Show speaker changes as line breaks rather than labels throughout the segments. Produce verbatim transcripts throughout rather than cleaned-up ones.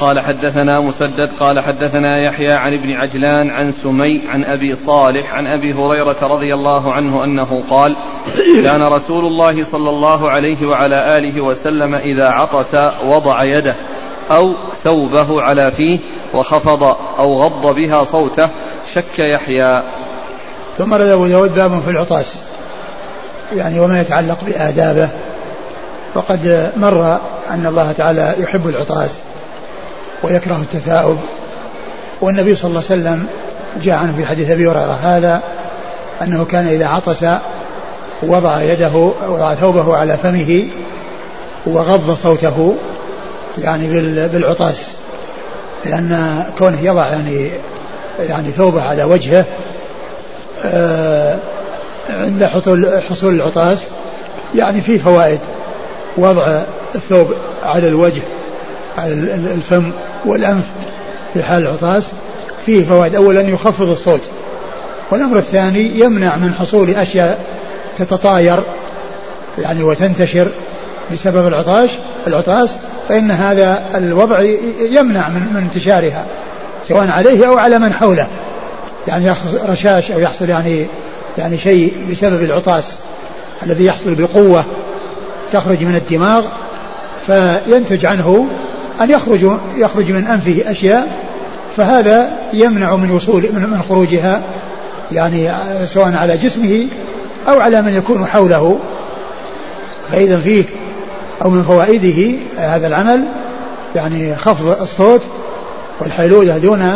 قال حدثنا مسدد قال حدثنا يحيى عن ابن عجلان عن سمي عن أبي صالح عن أبي هريرة رضي الله عنه أنه قال كان رسول الله صلى الله عليه وعلى آله وسلم إذا عطس وضع يده أو ثوبه على فيه وخفض أو غض بها صوته. شك يحيى.
ثم رد أبو داود باب في العطاس يعني وما يتعلق بآدابه. وقد مر أن الله تعالى يحب العطاس ويكره التثاؤب، والنبي صلى الله عليه وسلم جاء عنه في حديث أبي هريرة هذا أنه كان إذا عطس وضع يده وضع ثوبه على فمه وغض صوته يعني بالعطاس، لأن كونه يضع يعني يعني ثوبه على وجهه عند حصول العطاس يعني فيه فوائد. وضع الثوب على الوجه على الفم والأنف في حال العطاس فيه فوائد. أولا يخفض الصوت، والأمر الثاني يمنع من حصول أشياء تتطاير يعني وتنتشر بسبب العطاش العطاس فإن هذا الوضع يمنع من, من انتشارها سواء عليه أو على من حوله، يعني يحصل رشاش أو يحصل يعني يعني شيء بسبب العطاس الذي يحصل بقوة تخرج من الدماغ فينتج عنه أن يخرج يخرج من أنفه أشياء، فهذا يمنع من وصول من خروجها يعني سواء على جسمه أو على من يكون حوله. فإذا فيه أو من فوائده هذا العمل يعني خفض الصوت والحيلولة دون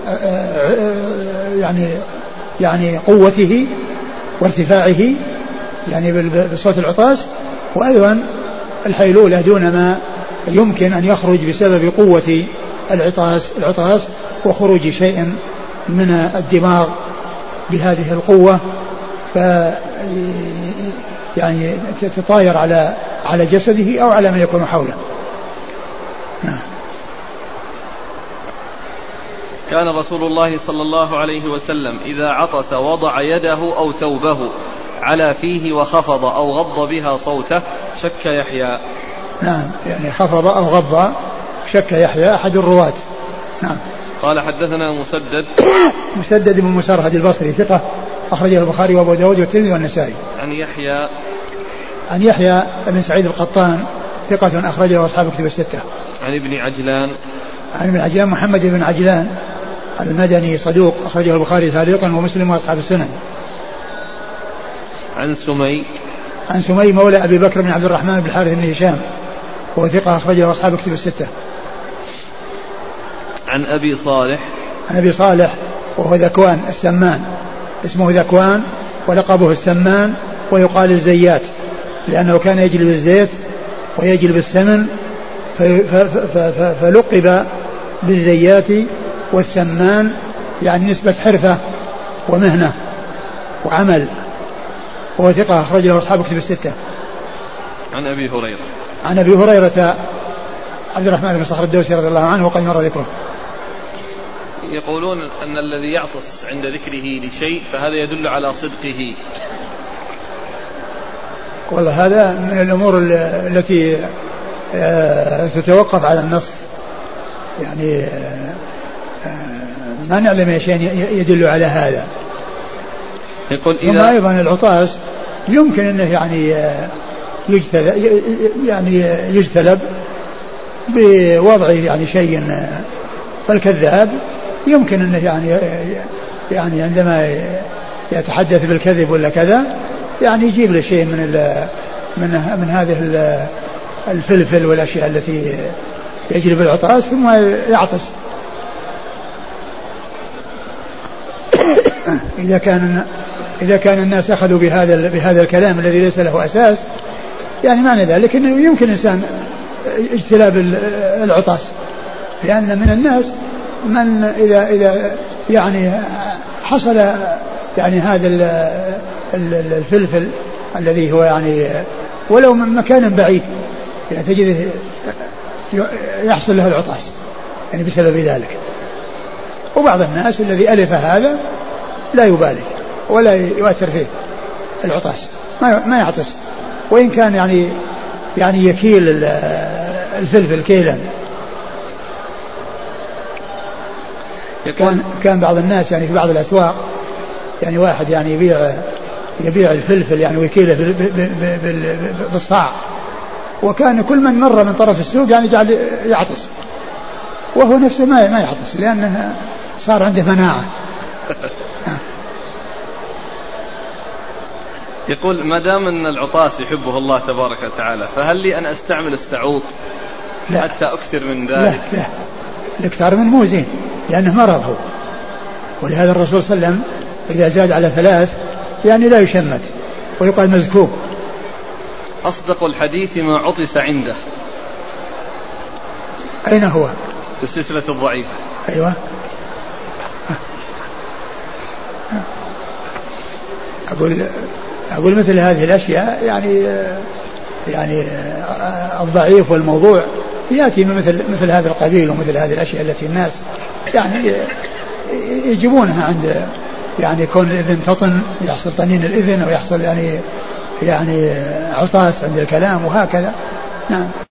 يعني يعني قوته وارتفاعه يعني بصوت العطاس، وأيضا الحيلولة دون ما يمكن أن يخرج بسبب قوة العطاس العطاس وخروج شيء من الدماغ بهذه القوة ف يعني تتطاير على على جسده أو على من يكون حوله. نعم.
كان رسول الله صلى الله عليه وسلم إذا عطس وضع يده أو ثوبه على فيه وخفض أو غض بها صوته. شك يحيى.
نعم يعني خفض أو غض. شك يحيى أحد الرواة. نعم.
قال حدثنا مسدد
مسدد بن مسرهد البصري ثقة أخرجه البخاري وأبو داود والترمذي والنسائي.
عن يحيى
عن يحيى بن سعيد القطان ثقة أخرجه أصحاب كتب الستة.
عن ابن عجلان
عن ابن عجلان محمد بن عجلان المدني صدوق أخرجه البخاري تعليقا ومسلم وأصحاب السنن.
عن سمي
عن سمي مولى أبي بكر بن عبد الرحمن بن الحارث بن هشام وهو ثقة أخرجه أصحاب كتب الستة.
عن أبي صالح
عن أبي صالح وهو ذكوان السمان اسمه ذكوان ولقبه السمان ويقال الزيات لأنه كان يجلب الزيت ويجلب السمن فلقب بالزيات والسمان يعني نسبة حرفة ومهنة وعمل، وهو ثقة أخرج له أصحاب كتب الستة.
عن أبي هريرة
عن أبي هريرة عبد الرحمن بن صخر الدوسي رضي الله عنه وقد مر ذكره.
يقولون أن الذي يعطس عند ذكره لشيء فهذا يدل على صدقه.
والله هذا من الأمور التي تتوقف على النص، يعني ما نعلم شيء يدل على هذا.
يقول
ثم أيضا العطاس يمكن أنه يعني يجتلب يعني يجتلب بوضعه يعني شيء، فالكذاب يمكن أنه يعني يعني عندما يتحدث بالكذب ولا كذا يعني يجيب له شيء من من من هذه الفلفل والأشياء التي يجلب العطاس ثم يعطس. إذا كان إذا كان الناس أخذوا بهذا بهذا الكلام الذي ليس له أساس يعني معنى ذلك أنه يمكن إنسان اجتلاب العطاس، لأن من الناس من إذا إذا يعني حصل يعني هذا الفلفل الذي هو يعني ولو من مكان بعيد يعني تجده يحصل له العطاس يعني بسبب ذلك. وبعض الناس الذي ألف هذا لا يبالي ولا يؤثر فيه العطاس، ما ما يعطس وإن كان يعني يعني يكيل الفلفل كيلا. كان, كان بعض الناس يعني في بعض الأسواق يعني واحد يعني يبيع يبيع الفلفل يعني ويكيله بالصاع، وكان كل من مر من طرف السوق يعني جعل يعطس، وهو نفسه ما ما يعطس لأنه صار عنده مناعة.
يقول ما دام أن العطاس يحبه الله تبارك وتعالى فهل لي أن أستعمل السعوط لا. حتى أكثر من ذلك؟
لا لا، الإكثار من موزين لأنه مرض هو، ولهذا الرسول صلى الله عليه وسلم إذا زاد على ثلاث يعني لا يشمت ويقال مزكوب.
أصدق الحديث ما عطس عنده.
أين هو؟
في السلسلة الضعيفة.
أيوة. أقول أقول مثل هذه الأشياء يعني يعني الضعيف والموضوع يأتي من مثل مثل هذا القبيل ومثل هذه الأشياء التي الناس يعني يجيبونها عند يعني يكون الإذن تطن يحصل طنين الإذن أو يحصل يعني يعني عطاس عند الكلام وهكذا. نعم.